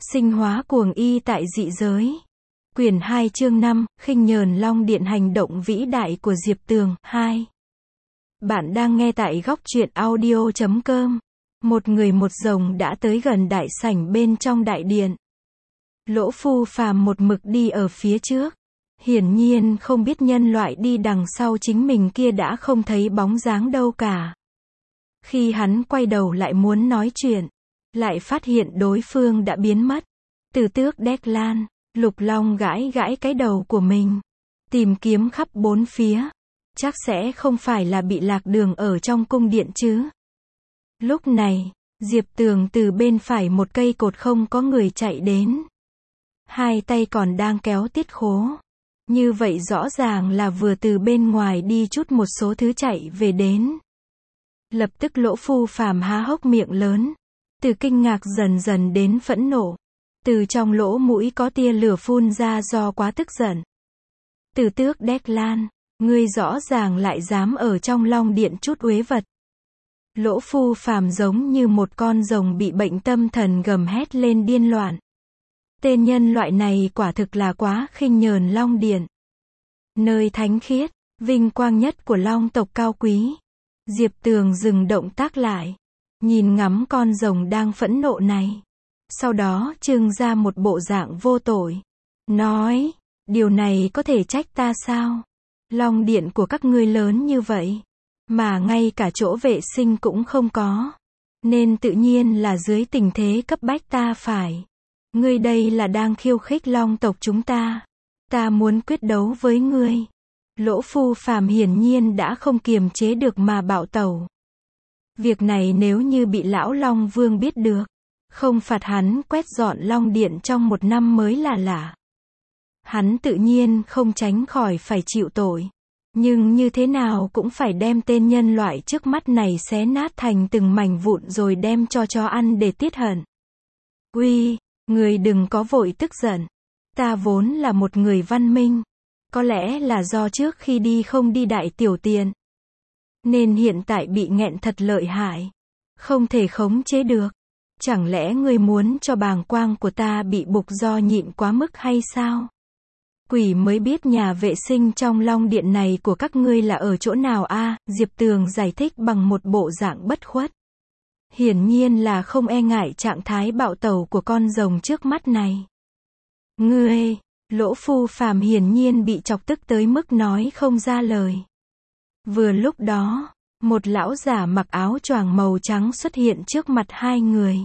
Sinh hóa cuồng y tại dị giới. Quyển 2 chương 5, khinh nhờn Long Điện hành động vĩ đại của Diệp Tường, 2. Bạn đang nghe tại góc truyện audio.com. Một người một rồng đã tới gần đại sảnh bên trong đại điện. Lỗ Phu Phàm một mực đi ở phía trước. Hiển nhiên không biết nhân loại đi đằng sau chính mình kia đã không thấy bóng dáng đâu cả. Khi hắn quay đầu lại muốn nói chuyện, lại phát hiện đối phương đã biến mất. Từ Tước Declan, Lục Long gãi gãi cái đầu của mình, tìm kiếm khắp bốn phía. Chắc sẽ không phải là bị lạc đường ở trong cung điện chứ. Lúc này, Diệp Tường từ bên phải một cây cột không có người chạy đến. Hai tay còn đang kéo tiết khố. Như vậy rõ ràng là vừa từ bên ngoài đi chút một số thứ chạy về đến. Lập tức Lỗ Phu Phàm há hốc miệng lớn. Từ kinh ngạc dần dần đến phẫn nộ. Từ trong lỗ mũi có tia lửa phun ra do quá tức giận. Từ Tước Declan, ngươi rõ ràng lại dám ở trong Long Điện chút uế vật. Lỗ Phu Phàm giống như một con rồng bị bệnh tâm thần gầm hét lên điên loạn. Tên nhân loại này quả thực là quá khinh nhờn Long Điện. Nơi thánh khiết, vinh quang nhất của Long tộc cao quý. Diệp Tường dừng động tác lại. Nhìn ngắm con rồng đang phẫn nộ này. Sau đó trưng ra một bộ dạng vô tội. Nói, điều này có thể trách ta sao? Long Điện của các ngươi lớn như vậy. Mà ngay cả chỗ vệ sinh cũng không có. Nên tự nhiên là dưới tình thế cấp bách ta phải. Ngươi đây là đang khiêu khích Long tộc chúng ta. Ta muốn quyết đấu với ngươi. Lỗ Phu Phàm hiển nhiên đã không kiềm chế được mà bạo tẩu. Việc này nếu như bị lão Long Vương biết được, không phạt hắn quét dọn Long Điện trong một năm mới là lạ. Hắn tự nhiên không tránh khỏi phải chịu tội. Nhưng như thế nào cũng phải đem tên nhân loại trước mắt này xé nát thành từng mảnh vụn rồi đem cho chó ăn để tiết hận. Uy, người đừng có vội tức giận. Ta vốn là một người văn minh. Có lẽ là do trước khi đi không đi đại tiểu tiện. Nên hiện tại bị nghẹn thật lợi hại. Không thể khống chế được. Chẳng lẽ ngươi muốn cho bàng quang của ta bị bục do nhịn quá mức hay sao? Quỷ mới biết nhà vệ sinh trong Long Điện này của các ngươi là ở chỗ nào a? Diệp Tường giải thích bằng một bộ dạng bất khuất. Hiển nhiên là không e ngại trạng thái bạo tẩu của con rồng trước mắt này. Ngươi, Lỗ Phu Phàm hiển nhiên bị chọc tức tới mức nói không ra lời. Vừa lúc đó, một lão giả mặc áo choàng màu trắng xuất hiện trước mặt hai người.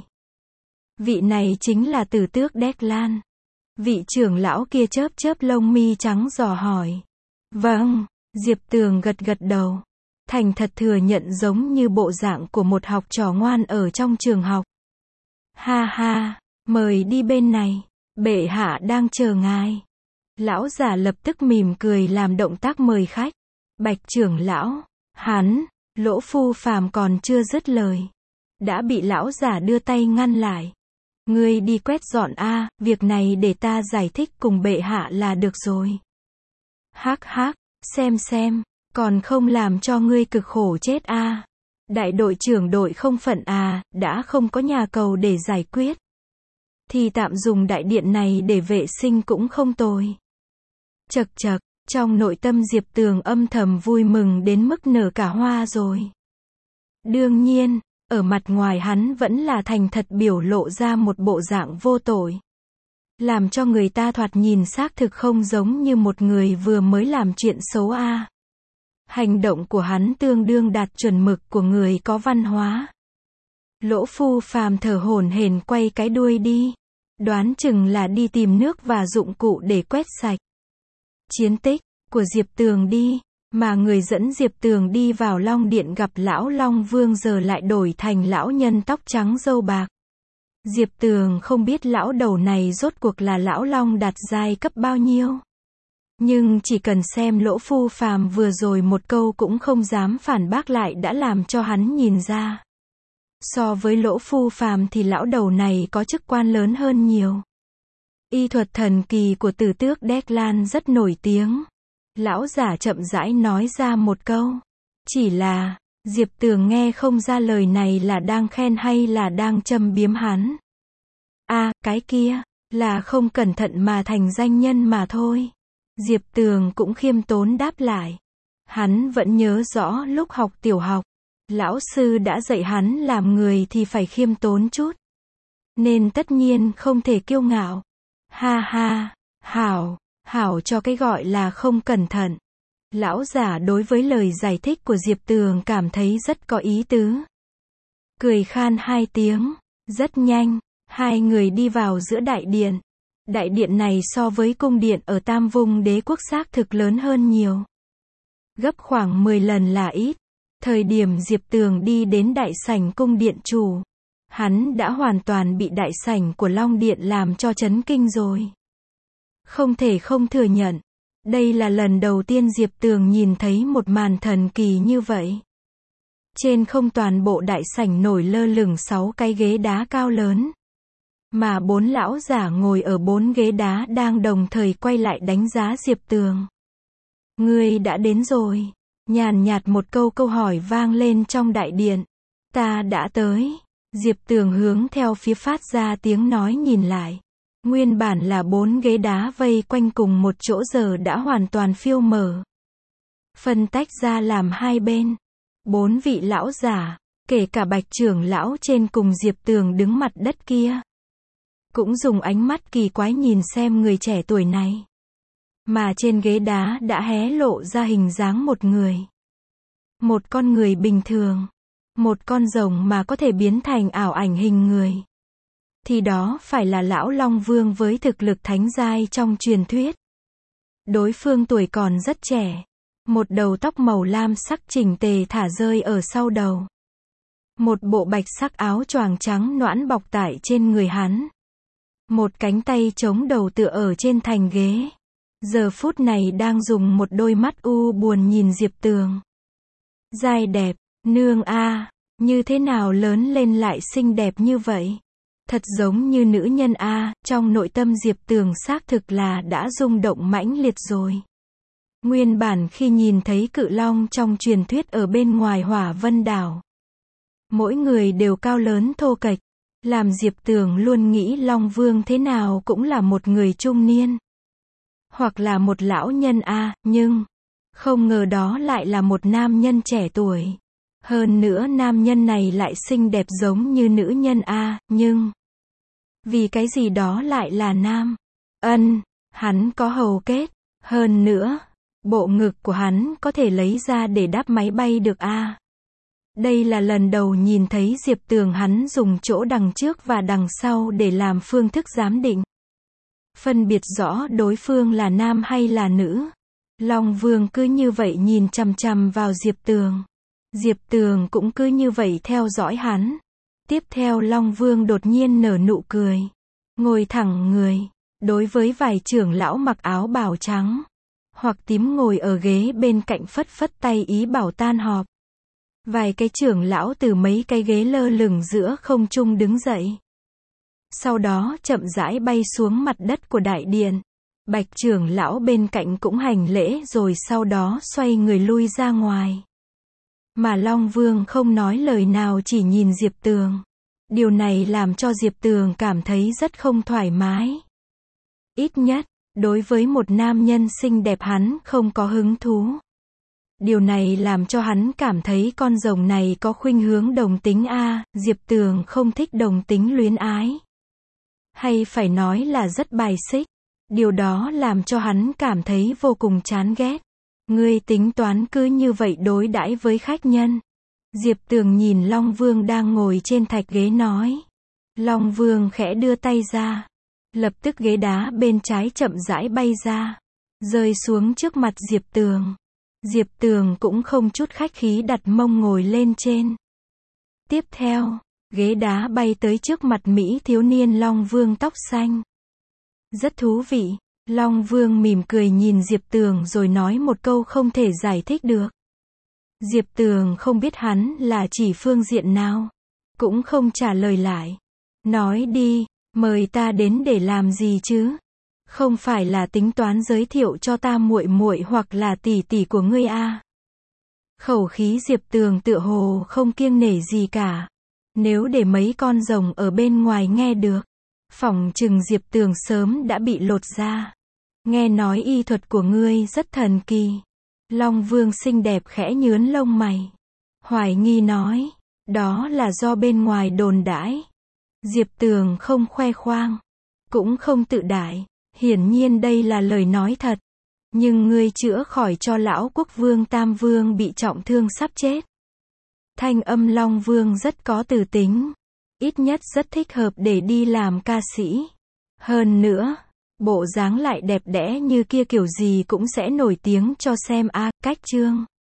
Vị này chính là Từ Tước Declan. Vị trưởng lão kia chớp chớp lông mi trắng dò hỏi. Vâng, Diệp Tường gật gật đầu. Thành thật thừa nhận giống như bộ dạng của một học trò ngoan ở trong trường học. Ha ha, mời đi bên này, bệ hạ đang chờ ngài. Lão giả lập tức mỉm cười làm động tác mời khách. Bạch trưởng lão, hắn, Lỗ Phu Phàm còn chưa dứt lời. Đã bị lão giả đưa tay ngăn lại. Ngươi đi quét dọn a, việc này để ta giải thích cùng bệ hạ là được rồi. Hắc hắc, xem, còn không làm cho ngươi cực khổ chết a. Đại đội trưởng đội không phận à, đã không có nhà cầu để giải quyết. Thì tạm dùng đại điện này để vệ sinh cũng không tồi. Chậc chậc, trong nội tâm Diệp Tường âm thầm vui mừng đến mức nở cả hoa rồi. Đương nhiên, ở mặt ngoài hắn vẫn là thành thật biểu lộ ra một bộ dạng vô tội. Làm cho người ta thoạt nhìn xác thực không giống như một người vừa mới làm chuyện xấu a. Hành động của hắn tương đương đạt chuẩn mực của người có văn hóa. Lỗ Phu Phàm thở hổn hển quay cái đuôi đi. Đoán chừng là đi tìm nước và dụng cụ để quét sạch. Chiến tích của Diệp Tường đi, mà người dẫn Diệp Tường đi vào Long Điện gặp lão Long Vương giờ lại đổi thành lão nhân tóc trắng râu bạc. Diệp Tường không biết lão đầu này rốt cuộc là lão Long đạt giai cấp bao nhiêu. Nhưng chỉ cần xem Lỗ Phu Phàm vừa rồi một câu cũng không dám phản bác lại đã làm cho hắn nhìn ra. So với Lỗ Phu Phàm thì lão đầu này có chức quan lớn hơn nhiều. Y thuật thần kỳ của Từ Tước Declan rất nổi tiếng. Lão giả chậm rãi nói ra một câu. Chỉ là, Diệp Tường nghe không ra lời này là đang khen hay là đang châm biếm hắn. cái kia, là không cẩn thận mà thành danh nhân mà thôi. Diệp Tường cũng khiêm tốn đáp lại. Hắn vẫn nhớ rõ lúc học tiểu học, lão sư đã dạy hắn làm người thì phải khiêm tốn chút. Nên tất nhiên không thể kiêu ngạo. Ha ha, hảo cho cái gọi là không cẩn thận. Lão giả đối với lời giải thích của Diệp Tường cảm thấy rất có ý tứ. Cười khan 2 tiếng, rất nhanh, 2 người đi vào giữa đại điện. Đại điện này so với cung điện ở Tam Vùng Đế quốc xác thực lớn hơn nhiều. Gấp khoảng 10 lần là ít. Thời điểm Diệp Tường đi đến đại sảnh cung điện chủ, hắn đã hoàn toàn bị đại sảnh của Long Điện làm cho chấn kinh rồi. Không thể không thừa nhận, đây là lần đầu tiên Diệp Tường nhìn thấy một màn thần kỳ như vậy. Trên không toàn bộ đại sảnh nổi lơ lửng 6 cái ghế đá cao lớn. Mà 4 lão giả ngồi ở 4 ghế đá đang đồng thời quay lại đánh giá Diệp Tường. Ngươi đã đến rồi. Nhàn nhạt một câu hỏi vang lên trong đại điện. Ta đã tới. Diệp Tường hướng theo phía phát ra tiếng nói nhìn lại. Nguyên bản là 4 ghế đá vây quanh cùng một chỗ giờ đã hoàn toàn phiêu mở. Phân tách ra làm 2 bên. 4 vị lão giả, kể cả Bạch trưởng lão trên cùng Diệp Tường đứng mặt đất kia, cũng dùng ánh mắt kỳ quái nhìn xem người trẻ tuổi này. Mà trên ghế đá đã hé lộ ra hình dáng một người. Một con người bình thường. Một con rồng mà có thể biến thành ảo ảnh hình người. Thì đó phải là lão Long Vương với thực lực thánh giai trong truyền thuyết. Đối phương tuổi còn rất trẻ. Một đầu tóc màu lam sắc chỉnh tề thả rơi ở sau đầu. Một bộ bạch sắc áo choàng trắng nõn bọc tại trên người hắn. Một cánh tay chống đầu tựa ở trên thành ghế. Giờ phút này đang dùng một đôi mắt u buồn nhìn Diệp Tường. Giai đẹp, nương a, như thế nào lớn lên lại xinh đẹp như vậy? Thật giống như nữ nhân a, trong nội tâm Diệp Tường xác thực là đã rung động mãnh liệt rồi. Nguyên bản khi nhìn thấy cự long trong truyền thuyết ở bên ngoài Hỏa Vân đảo, mỗi người đều cao lớn thô kệch, làm Diệp Tường luôn nghĩ Long Vương thế nào cũng là một người trung niên. Hoặc là một lão nhân nhưng không ngờ đó lại là một nam nhân trẻ tuổi. Hơn nữa nam nhân này lại xinh đẹp giống như nữ nhân nhưng vì cái gì đó lại là nam. Hắn có hầu kết. Hơn nữa, bộ ngực của hắn có thể lấy ra để đáp máy bay được Đây là lần đầu nhìn thấy Diệp Tường hắn dùng chỗ đằng trước và đằng sau để làm phương thức giám định. Phân biệt rõ đối phương là nam hay là nữ. Long Vương cứ như vậy nhìn chằm chằm vào Diệp Tường. Diệp Tường cũng cứ như vậy theo dõi hắn. Tiếp theo Long Vương đột nhiên nở nụ cười. Ngồi thẳng người. Đối với vài trưởng lão mặc áo bào trắng hoặc tím ngồi ở ghế bên cạnh phất phất tay ý bảo tan họp. Vài cái trưởng lão từ mấy cái ghế lơ lửng giữa không trung đứng dậy. Sau đó chậm rãi bay xuống mặt đất của đại điện. Bạch trưởng lão bên cạnh cũng hành lễ rồi sau đó xoay người lui ra ngoài. Mà Long Vương không nói lời nào chỉ nhìn Diệp Tường. Điều này làm cho Diệp Tường cảm thấy rất không thoải mái. Ít nhất, đối với một nam nhân xinh đẹp hắn không có hứng thú. Điều này làm cho hắn cảm thấy con rồng này có khuynh hướng đồng tính Diệp Tường không thích đồng tính luyến ái. Hay phải nói là rất bài xích. Điều đó làm cho hắn cảm thấy vô cùng chán ghét. Ngươi tính toán cứ như vậy đối đãi với khách nhân. Diệp Tường nhìn Long Vương đang ngồi trên thạch ghế nói. Long Vương khẽ đưa tay ra. Lập tức ghế đá bên trái chậm rãi bay ra. Rơi xuống trước mặt Diệp Tường. Diệp Tường cũng không chút khách khí đặt mông ngồi lên trên. Tiếp theo, ghế đá bay tới trước mặt Mỹ thiếu niên Long Vương tóc xanh. Rất thú vị. Long Vương mỉm cười nhìn Diệp Tường rồi nói một câu không thể giải thích được. Diệp Tường không biết hắn là chỉ phương diện nào. Cũng không trả lời lại. Nói đi, mời ta đến để làm gì chứ? Không phải là tính toán giới thiệu cho ta muội muội hoặc là tỷ tỷ của ngươi Khẩu khí Diệp Tường tựa hồ không kiêng nể gì cả. Nếu để mấy con rồng ở bên ngoài nghe được, Phỏng chừng Diệp Tường sớm đã bị lột da. Nghe nói y thuật của ngươi rất thần kỳ. Long Vương xinh đẹp khẽ nhướn lông mày. Hoài nghi nói, đó là do bên ngoài đồn đãi. Diệp Tường không khoe khoang, cũng không tự đại, hiển nhiên đây là lời nói thật. Nhưng ngươi chữa khỏi cho lão quốc vương Tam Vương bị trọng thương sắp chết. Thanh âm Long Vương rất có từ tính, ít nhất rất thích hợp để đi làm ca sĩ. Hơn nữa, bộ dáng lại đẹp đẽ như kia kiểu gì cũng sẽ nổi tiếng cho xem a. Cách chương